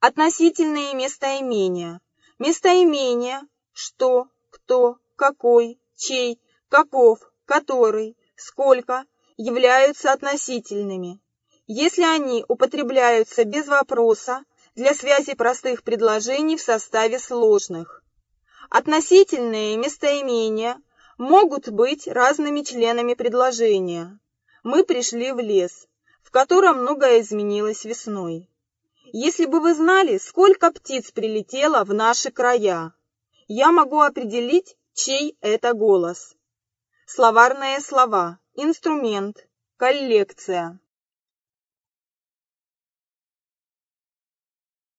Относительные местоимения. Местоимения «что», «кто», «какой», «чей», «каков», «который», «сколько» являются относительными, если они употребляются без вопроса для связи простых предложений в составе сложных. Относительные местоимения могут быть разными членами предложения. Мы пришли в лес, в котором многое изменилось весной. Если бы вы знали, сколько птиц прилетело в наши края, я могу определить, чей это голос. Словарные слова. Инструмент. Коллекция.